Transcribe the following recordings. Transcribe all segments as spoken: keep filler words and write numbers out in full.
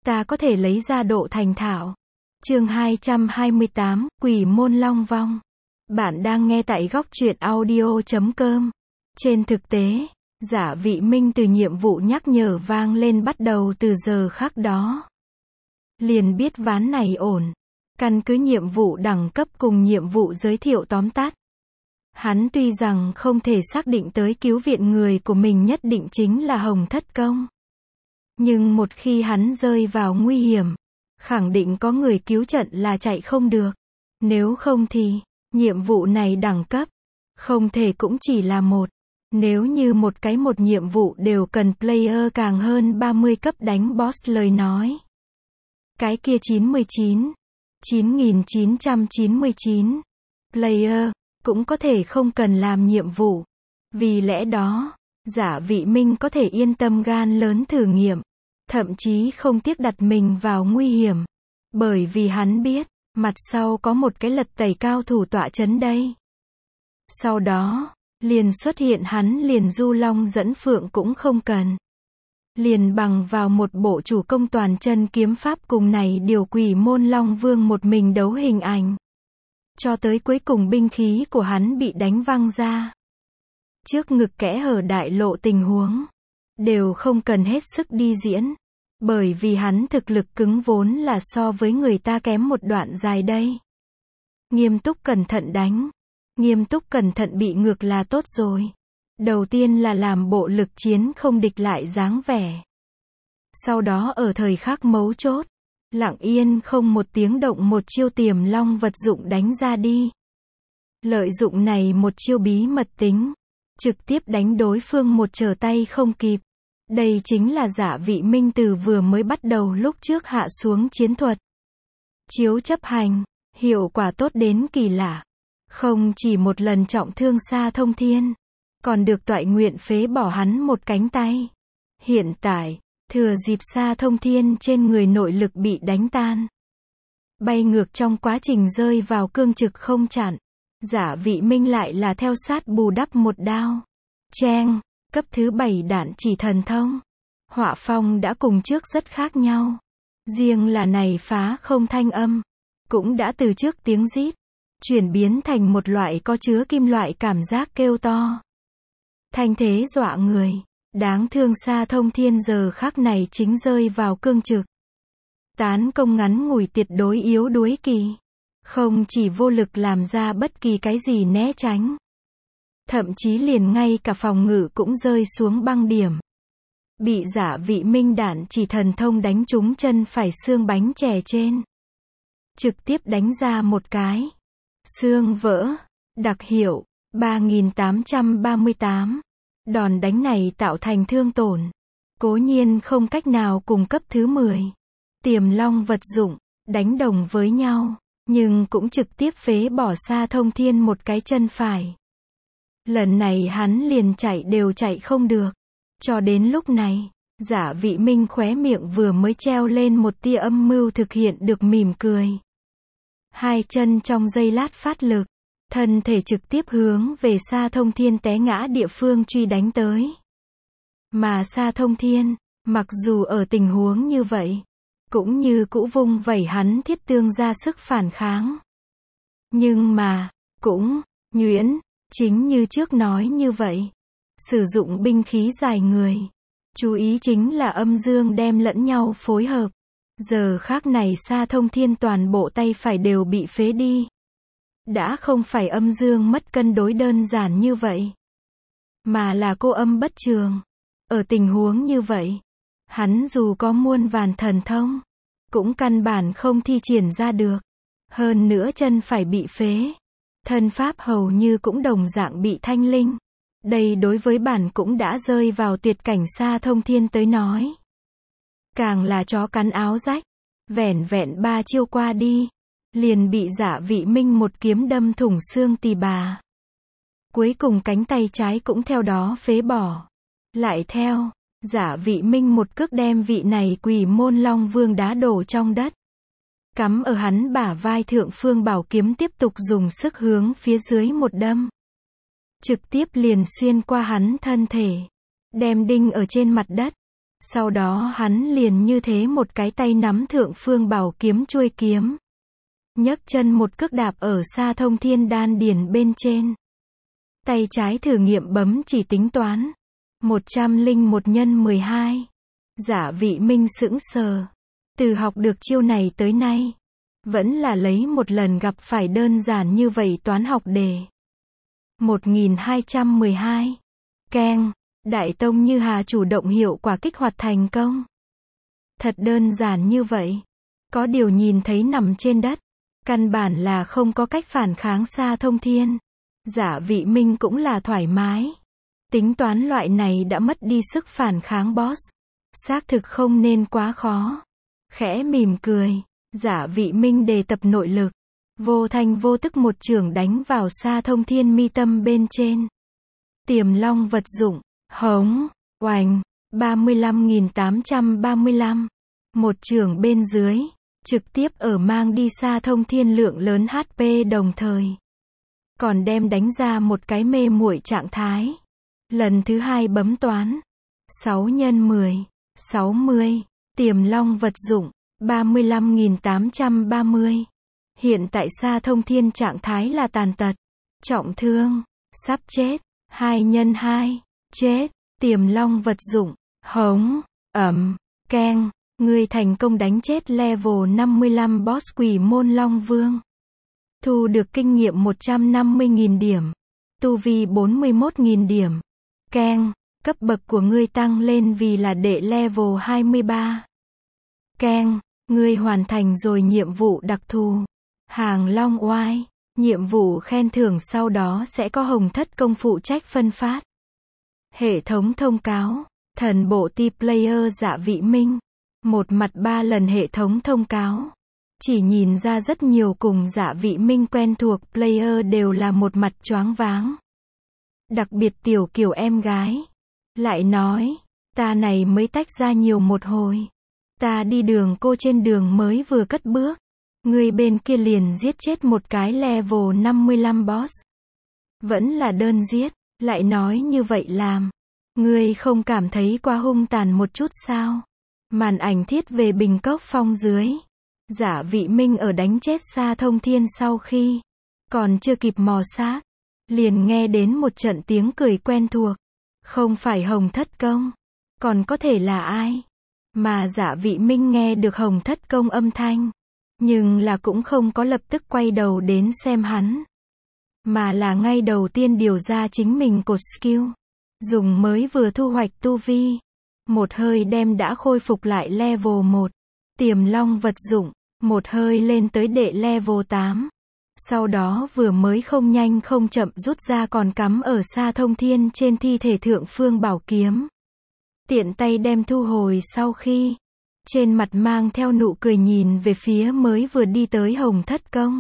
ta có thể lấy ra độ thành thạo. Chương hai trăm hai mươi tám, Quỷ môn long vong. Bạn đang nghe tại góc truyện audio chấm com. Trên thực tế, Giả Vị Minh từ nhiệm vụ nhắc nhở vang lên bắt đầu từ giờ khắc đó. Liền biết ván này ổn. Căn cứ nhiệm vụ đẳng cấp cùng nhiệm vụ giới thiệu tóm tắt. Hắn tuy rằng không thể xác định tới cứu viện người của mình nhất định chính là Hồng Thất Công. Nhưng một khi hắn rơi vào nguy hiểm, khẳng định có người cứu trận là chạy không được. Nếu không thì, nhiệm vụ này đẳng cấp, không thể cũng chỉ là một. Nếu như một cái một nhiệm vụ đều cần player càng hơn ba mươi cấp đánh boss lời nói. Cái kia chín mươi chín, chín nghìn chín trăm chín mươi chín player, cũng có thể không cần làm nhiệm vụ. Vì lẽ đó, Giả Vị Minh có thể yên tâm gan lớn thử nghiệm. Thậm chí không tiếc đặt mình vào nguy hiểm. Bởi vì hắn biết, mặt sau có một cái lật tẩy cao thủ tọa chấn đây. Sau đó, liền xuất hiện hắn liền du long dẫn phượng cũng không cần. Liền bằng vào một bộ chủ công toàn chân kiếm pháp cùng này điều Quỷ môn long vương một mình đấu hình ảnh. Cho tới cuối cùng binh khí của hắn bị đánh văng ra. Trước ngực kẽ hở đại lộ tình huống. Đều không cần hết sức đi diễn. Bởi vì hắn thực lực cứng vốn là so với người ta kém một đoạn dài đây. Nghiêm túc cẩn thận đánh. Nghiêm túc cẩn thận bị ngược là tốt rồi. Đầu tiên là làm bộ lực chiến không địch lại dáng vẻ. Sau đó ở thời khắc mấu chốt, lặng yên không một tiếng động một chiêu tiềm long vật dụng đánh ra đi. Lợi dụng này một chiêu bí mật tính. Trực tiếp đánh đối phương một trở tay không kịp. Đây chính là Giả Vị Minh từ vừa mới bắt đầu lúc trước hạ xuống chiến thuật. Chiếu chấp hành, hiệu quả tốt đến kỳ lạ. Không chỉ một lần trọng thương Sa Thông Thiên, còn được toại nguyện phế bỏ hắn một cánh tay. Hiện tại, thừa dịp Sa Thông Thiên trên người nội lực bị đánh tan. Bay ngược trong quá trình rơi vào cương trực không chặn. Giả Vị Minh lại là theo sát bù đắp một đao. Cheng. Cấp thứ bảy đạn chỉ thần thông. Họa phong đã cùng trước rất khác nhau. Riêng là này phá không thanh âm. Cũng đã từ trước tiếng rít. Chuyển biến thành một loại có chứa kim loại cảm giác kêu to. Thanh thế dọa người. Đáng thương Sa Thông Thiên giờ khắc này chính rơi vào cương trực. Tán công ngắn ngủi tuyệt đối yếu đuối kỳ. Không chỉ vô lực làm ra bất kỳ cái gì né tránh. Thậm chí liền ngay cả phòng ngự cũng rơi xuống băng điểm. Bị Giả Vị Minh đạn chỉ thần thông đánh trúng chân phải xương bánh chè trên. Trực tiếp đánh ra một cái. Xương vỡ. Đặc hiệu. ba nghìn tám trăm ba mươi tám. Đòn đánh này tạo thành thương tổn. Cố nhiên không cách nào cùng cấp thứ mười. Tiềm long vật dụng. Đánh đồng với nhau. Nhưng cũng trực tiếp phế bỏ Sa Thông Thiên một cái chân phải. Lần này hắn liền chạy đều chạy không được. Cho đến lúc này, Giả Vị Minh khóe miệng vừa mới treo lên một tia âm mưu thực hiện được mỉm cười. Hai chân trong giây lát phát lực, thân thể trực tiếp hướng về Sa Thông Thiên té ngã địa phương truy đánh tới. Mà Sa Thông Thiên, mặc dù ở tình huống như vậy, cũng như cũ vung vẩy hắn thiết tương ra sức phản kháng. Nhưng mà, cũng, nhuyễn. Chính như trước nói như vậy. Sử dụng binh khí dài người. Chú ý chính là âm dương đem lẫn nhau phối hợp. Giờ khác này Sa Thông Thiên toàn bộ tay phải đều bị phế đi. Đã không phải âm dương mất cân đối đơn giản như vậy. Mà là cô âm bất trường. Ở tình huống như vậy, hắn dù có muôn vàn thần thông, cũng căn bản không thi triển ra được. Hơn nữa chân phải bị phế. Thân pháp hầu như cũng đồng dạng bị thanh linh. Đây đối với bản cũng đã rơi vào tuyệt cảnh Sa Thông Thiên tới nói. Càng là chó cắn áo rách. Vẻn vẹn ba chiêu qua đi. Liền bị Giả Vị Minh một kiếm đâm thủng xương tỳ bà. Cuối cùng cánh tay trái cũng theo đó phế bỏ. Lại theo, Giả Vị Minh một cước đem vị này Quỷ môn long vương đá đổ trong đất. Cắm ở hắn bả vai thượng phương bảo kiếm tiếp tục dùng sức hướng phía dưới một đâm. Trực tiếp liền xuyên qua hắn thân thể. Đem đinh ở trên mặt đất. Sau đó hắn liền như thế một cái tay nắm thượng phương bảo kiếm chuôi kiếm. Nhấc chân một cước đạp ở Sa Thông Thiên đan điền bên trên. Tay trái thử nghiệm bấm chỉ tính toán. một trăm lẻ một nhân mười hai. Giả Vị Minh sững sờ. Từ học được chiêu này tới nay, vẫn là lấy một lần gặp phải đơn giản như vậy toán học đề. một nghìn hai trăm mười hai. Keng. Đại Tông Như Hà chủ động hiệu quả kích hoạt thành công. Thật đơn giản như vậy. Có điều nhìn thấy nằm trên đất, căn bản là không có cách phản kháng Sa Thông Thiên. Giả Vị Minh cũng là thoải mái. Tính toán loại này đã mất đi sức phản kháng boss. Xác thực không nên quá khó. Khẽ mỉm cười, Giả Vị Minh đề tập nội lực. Vô thanh vô tức một chưởng đánh vào Sa Thông Thiên mi tâm bên trên. Tiềm long vật dụng, hống, oành, ba mươi lăm nghìn tám trăm ba mươi lăm. Một chưởng bên dưới, trực tiếp ở mang đi Sa Thông Thiên lượng lớn hát pê đồng thời. Còn đem đánh ra một cái mê muội trạng thái. Lần thứ hai bấm toán. sáu nhân mười, sáu mươi. Tiềm long vật dụng, ba mươi lăm nghìn tám trăm ba mươi. Hiện tại Sa Thông Thiên trạng thái là tàn tật, trọng thương, sắp chết. hai nhân hai, chết. Tiềm long vật dụng, hống, ẩm, keng. Ngươi thành công đánh chết level năm mươi lăm boss Quỷ Môn Long Vương. Thu được kinh nghiệm một trăm năm mươi nghìn điểm. Tu vi bốn mươi mốt nghìn điểm. Keng. Cấp bậc của ngươi tăng lên vì là đệ level hai mươi ba. Keng. Ngươi hoàn thành rồi nhiệm vụ đặc thù. Hàng Long Oai. Nhiệm vụ khen thưởng sau đó sẽ có Hồng Thất Công phụ trách phân phát. Hệ thống thông cáo. Thần bộ ti player Giả Vị Minh. Một mặt ba lần hệ thống thông cáo. Chỉ nhìn ra rất nhiều cùng Giả Vị Minh quen thuộc player đều là một mặt choáng váng. Đặc biệt Tiểu Kiều em gái. Lại nói, ta này mới tách ra nhiều một hồi. Ta đi đường cô trên đường mới vừa cất bước. Người bên kia liền giết chết một cái level năm mươi lăm boss. Vẫn là đơn giết, lại nói như vậy làm. Ngươi không cảm thấy quá hung tàn một chút sao? Màn ảnh thiết về Bình Cốc Phong dưới. Giả Vị Minh ở đánh chết Sa Thông Thiên sau khi còn chưa kịp mò xác, liền nghe đến một trận tiếng cười quen thuộc. Không phải Hồng Thất Công, còn có thể là ai? Mà Giả Vị Minh nghe được Hồng Thất Công âm thanh, nhưng là cũng không có lập tức quay đầu đến xem hắn, mà là ngay đầu tiên điều ra chính mình cột skill, dùng mới vừa thu hoạch tu vi, một hơi đem đã khôi phục lại level một, Tiềm long vật dụng, một hơi lên tới đệ level tám. Sau đó vừa mới không nhanh không chậm rút ra còn cắm ở Sa Thông Thiên trên thi thể thượng phương bảo kiếm. Tiện tay đem thu hồi sau khi, trên mặt mang theo nụ cười nhìn về phía mới vừa đi tới Hồng Thất Công.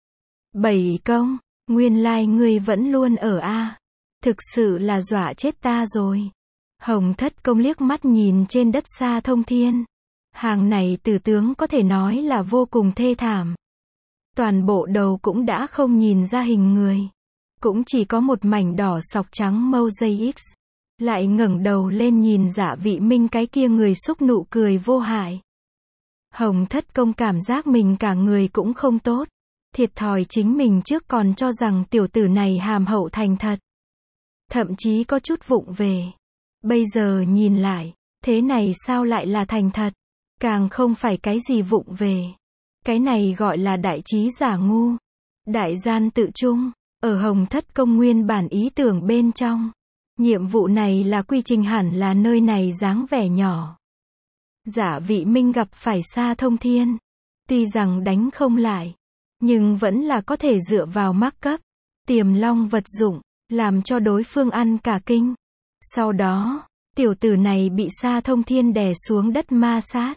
Bảy công, nguyên lai like ngươi vẫn luôn ở a. Thực sự là dọa chết ta rồi. Hồng Thất Công liếc mắt nhìn trên đất Sa Thông Thiên. Hàng này tử tướng có thể nói là vô cùng thê thảm. Toàn bộ đầu cũng đã không nhìn ra hình người. Cũng chỉ có một mảnh đỏ sọc trắng mosaic. Lại ngẩng đầu lên nhìn Giả Vị Minh cái kia người xúc nụ cười vô hại. Hồng Thất Công cảm giác mình cả người cũng không tốt. Thiệt thòi chính mình trước còn cho rằng tiểu tử này hàm hậu thành thật. Thậm chí có chút vụng về. Bây giờ nhìn lại, thế này sao lại là thành thật? Càng không phải cái gì vụng về. Cái này gọi là đại trí giả ngu. Đại gian tự trung. Ở Hồng Thất Công nguyên bản ý tưởng bên trong. Nhiệm vụ này là quy trình hẳn là nơi này dáng vẻ nhỏ. Giả Vị Minh gặp phải Sa Thông Thiên. Tuy rằng đánh không lại, nhưng vẫn là có thể dựa vào mắc cấp. Tiềm long vật dụng, làm cho đối phương ăn cả kinh. Sau đó, tiểu tử này bị Sa Thông Thiên đè xuống đất ma sát.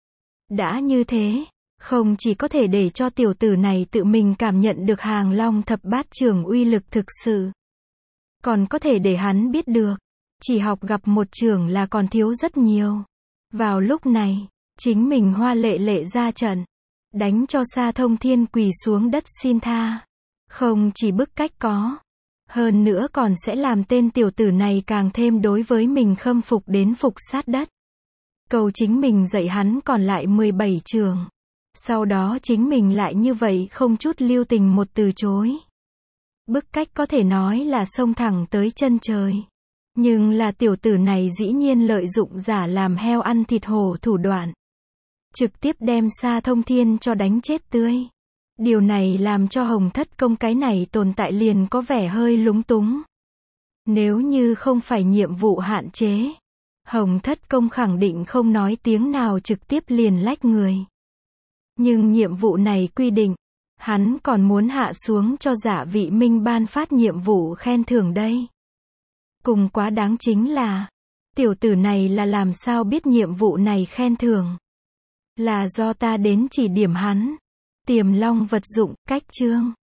Đã như thế, không chỉ có thể để cho tiểu tử này tự mình cảm nhận được Hàng Long thập bát chưởng uy lực thực sự. Còn có thể để hắn biết được, chỉ học gặp một chưởng là còn thiếu rất nhiều. Vào lúc này, chính mình hoa lệ lệ ra trận, đánh cho Sa Thông Thiên quỳ xuống đất xin tha. Không chỉ bức cách có, hơn nữa còn sẽ làm tên tiểu tử này càng thêm đối với mình khâm phục đến phục sát đất. Câu chính mình dạy hắn còn lại mười bảy trường. Sau đó chính mình lại như vậy không chút lưu tình một từ chối. Bức cách có thể nói là xông thẳng tới chân trời. Nhưng là tiểu tử này dĩ nhiên lợi dụng giả làm heo ăn thịt hổ thủ đoạn. Trực tiếp đem Sa Thông Thiên cho đánh chết tươi. Điều này làm cho Hồng Thất Công cái này tồn tại liền có vẻ hơi lúng túng. Nếu như không phải nhiệm vụ hạn chế, Hồng Thất Công khẳng định không nói tiếng nào trực tiếp liền lách người. Nhưng nhiệm vụ này quy định, hắn còn muốn hạ xuống cho Giả Vị Minh ban phát nhiệm vụ khen thưởng đây. Cùng quá đáng chính là, tiểu tử này là làm sao biết nhiệm vụ này khen thưởng. Là do ta đến chỉ điểm hắn. Tiềm long vật dụng, cách chương.